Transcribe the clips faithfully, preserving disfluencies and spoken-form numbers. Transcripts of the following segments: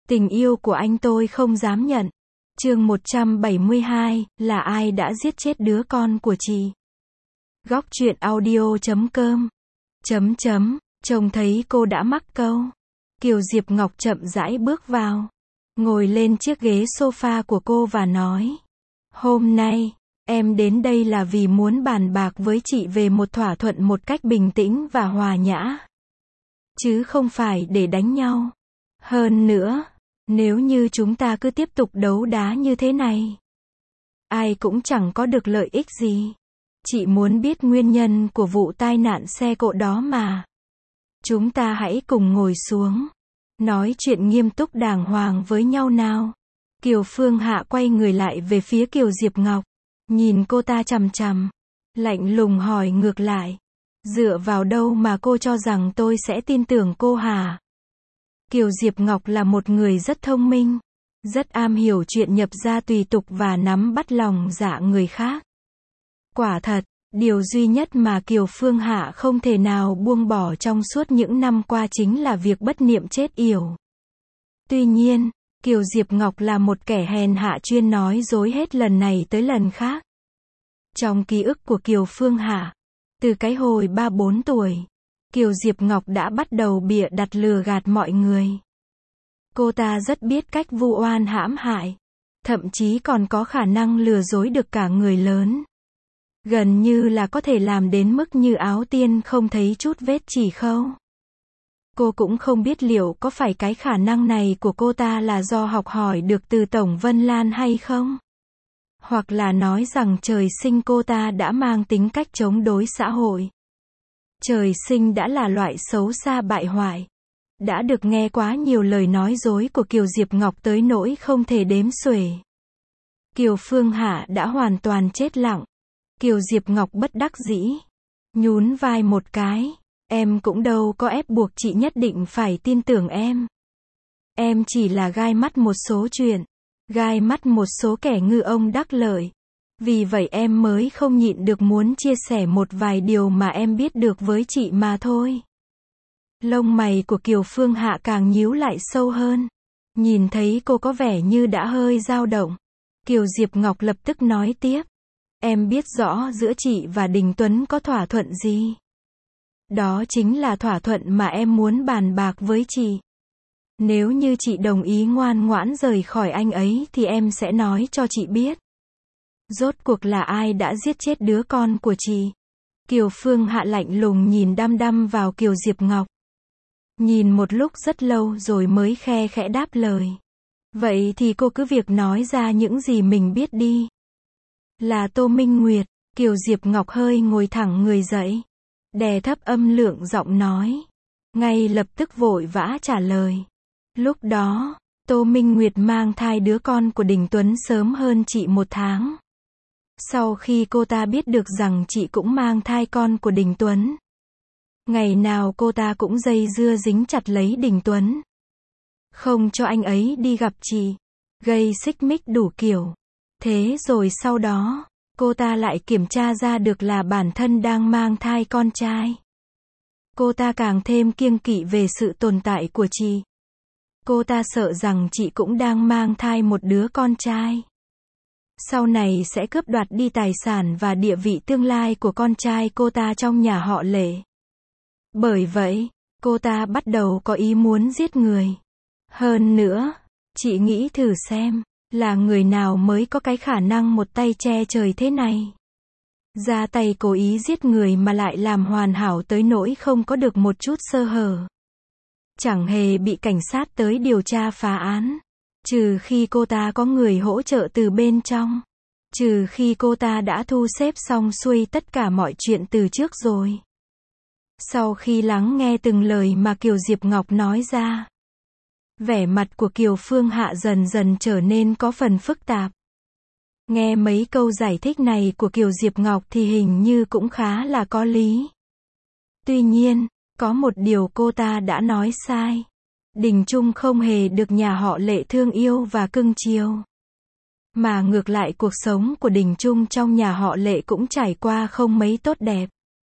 Tình yêu của anh tôi không dám nhận. Chương một trăm bảy mươi hai, là ai đã giết chết đứa con của chị? Góc truyện audio chấm com. Chấm chấm, trông thấy cô đã mắc câu. Kiều Diệp Ngọc chậm rãi bước vào, ngồi lên chiếc ghế sofa của cô và nói: Hôm nay, em đến đây là vì muốn bàn bạc với chị về một thỏa thuận một cách bình tĩnh và hòa nhã. Chứ không phải để đánh nhau. Hơn nữa, nếu như chúng ta cứ tiếp tục đấu đá như thế này, ai cũng chẳng có được lợi ích gì. Chị muốn biết nguyên nhân của vụ tai nạn xe cộ đó mà. Chúng ta hãy cùng ngồi xuống, nói chuyện nghiêm túc đàng hoàng với nhau nào. Kiều Phương Hạ quay người lại về phía Kiều Diệp Ngọc, nhìn cô ta chằm chằm, lạnh lùng hỏi ngược lại: Dựa vào đâu mà cô cho rằng tôi sẽ tin tưởng cô hả? Kiều Diệp Ngọc là một người rất thông minh, rất am hiểu chuyện nhập gia tùy tục và nắm bắt lòng dạ người khác. Quả thật, điều duy nhất mà Kiều Phương Hạ không thể nào buông bỏ trong suốt những năm qua chính là việc bất niệm chết yểu. Tuy nhiên, Kiều Diệp Ngọc là một kẻ hèn hạ chuyên nói dối hết lần này tới lần khác. Trong ký ức của Kiều Phương Hạ, từ cái hồi ba bốn tuổi, Kiều Diệp Ngọc đã bắt đầu bịa đặt lừa gạt mọi người. Cô ta rất biết cách vu oan hãm hại, thậm chí còn có khả năng lừa dối được cả người lớn. Gần như là có thể làm đến mức như áo tiên không thấy chút vết chỉ khâu. Cô cũng không biết liệu có phải cái khả năng này của cô ta là do học hỏi được từ Tổng Vân Lan hay không? Hoặc là nói rằng trời sinh cô ta đã mang tính cách chống đối xã hội. Trời sinh đã là loại xấu xa bại hoại. Đã được nghe quá nhiều lời nói dối của Kiều Diệp Ngọc tới nỗi không thể đếm xuể. Kiều Phương Hạ đã hoàn toàn chết lặng. Kiều Diệp Ngọc bất đắc dĩ, nhún vai một cái. Em cũng đâu có ép buộc chị nhất định phải tin tưởng em. Em chỉ là gai mắt một số chuyện, gai mắt một số kẻ ngư ông đắc lợi. Vì vậy em mới không nhịn được muốn chia sẻ một vài điều mà em biết được với chị mà thôi. Lông mày của Kiều Phương Hạ càng nhíu lại sâu hơn. Nhìn thấy cô có vẻ như đã hơi dao động, Kiều Diệp Ngọc lập tức nói tiếp: Em biết rõ giữa chị và Đình Tuấn có thỏa thuận gì. Đó chính là thỏa thuận mà em muốn bàn bạc với chị. Nếu như chị đồng ý ngoan ngoãn rời khỏi anh ấy thì em sẽ nói cho chị biết. Rốt cuộc là ai đã giết chết đứa con của chị? Kiều Phương Hạ lạnh lùng nhìn đăm đăm vào Kiều Diệp Ngọc. Nhìn một lúc rất lâu rồi mới khe khẽ đáp lời. Vậy thì cô cứ việc nói ra những gì mình biết đi. Là Tô Minh Nguyệt. Kiều Diệp Ngọc hơi ngồi thẳng người dậy, đè thấp âm lượng giọng nói, ngay lập tức vội vã trả lời. Lúc đó, Tô Minh Nguyệt mang thai đứa con của Đình Tuấn sớm hơn chị một tháng. Sau khi cô ta biết được rằng chị cũng mang thai con của Đình Tuấn, ngày nào cô ta cũng dây dưa dính chặt lấy Đình Tuấn, không cho anh ấy đi gặp chị, gây xích mích đủ kiểu. Thế rồi sau đó, cô ta lại kiểm tra ra được là bản thân đang mang thai con trai. Cô ta càng thêm kiêng kỵ về sự tồn tại của chị. Cô ta sợ rằng chị cũng đang mang thai một đứa con trai. Sau này sẽ cướp đoạt đi tài sản và địa vị tương lai của con trai cô ta trong nhà họ Lệ. Bởi vậy, cô ta bắt đầu có ý muốn giết người. Hơn nữa, chị nghĩ thử xem, là người nào mới có cái khả năng một tay che trời thế này. Ra tay cố ý giết người mà lại làm hoàn hảo tới nỗi không có được một chút sơ hở. Chẳng hề bị cảnh sát tới điều tra phá án. Trừ khi cô ta có người hỗ trợ từ bên trong. Trừ khi cô ta đã thu xếp xong xuôi tất cả mọi chuyện từ trước rồi. Sau khi lắng nghe từng lời mà Kiều Diệp Ngọc nói ra, vẻ mặt của Kiều Phương Hạ dần dần trở nên có phần phức tạp. Nghe mấy câu giải thích này của Kiều Diệp Ngọc thì hình như cũng khá là có lý. Tuy nhiên, có một điều cô ta đã nói sai. Đình Trung không hề được nhà họ Lệ thương yêu và cưng chiều. Mà ngược lại cuộc sống của Đình Trung trong nhà họ Lệ cũng trải qua không mấy tốt đẹp.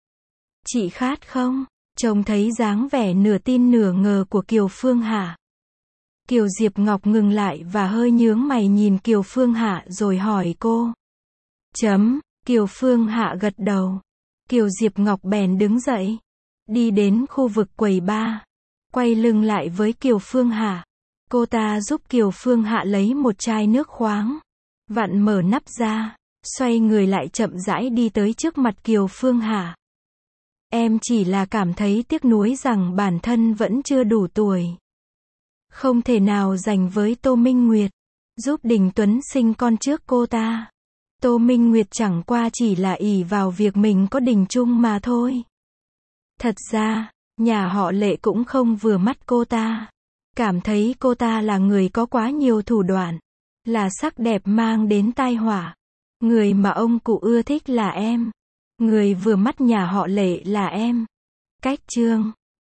Chị khát không? Trông thấy dáng vẻ nửa tin nửa ngờ của Kiều Phương Hạ, Kiều Diệp Ngọc ngừng lại và hơi nhướng mày nhìn Kiều Phương Hạ rồi hỏi cô. Chấm, Kiều Phương Hạ gật đầu. Kiều Diệp Ngọc bèn đứng dậy, đi đến khu vực quầy bar, quay lưng lại với Kiều Phương Hạ. Cô ta giúp Kiều Phương Hạ lấy một chai nước khoáng, vặn mở nắp ra, xoay người lại chậm rãi đi tới trước mặt Kiều Phương Hạ. Em chỉ là cảm thấy tiếc nuối rằng bản thân vẫn chưa đủ tuổi, không thể nào giành với Tô Minh Nguyệt, giúp Đình Tuấn sinh con trước cô ta. Tô Minh Nguyệt chẳng qua chỉ là ỷ vào việc mình có Đình Chung mà thôi. Thật ra, nhà họ Lệ cũng không vừa mắt cô ta, cảm thấy cô ta là người có quá nhiều thủ đoạn, là sắc đẹp mang đến tai họa. Người mà ông cụ ưa thích là em, người vừa mắt nhà họ Lệ là em. Cách chương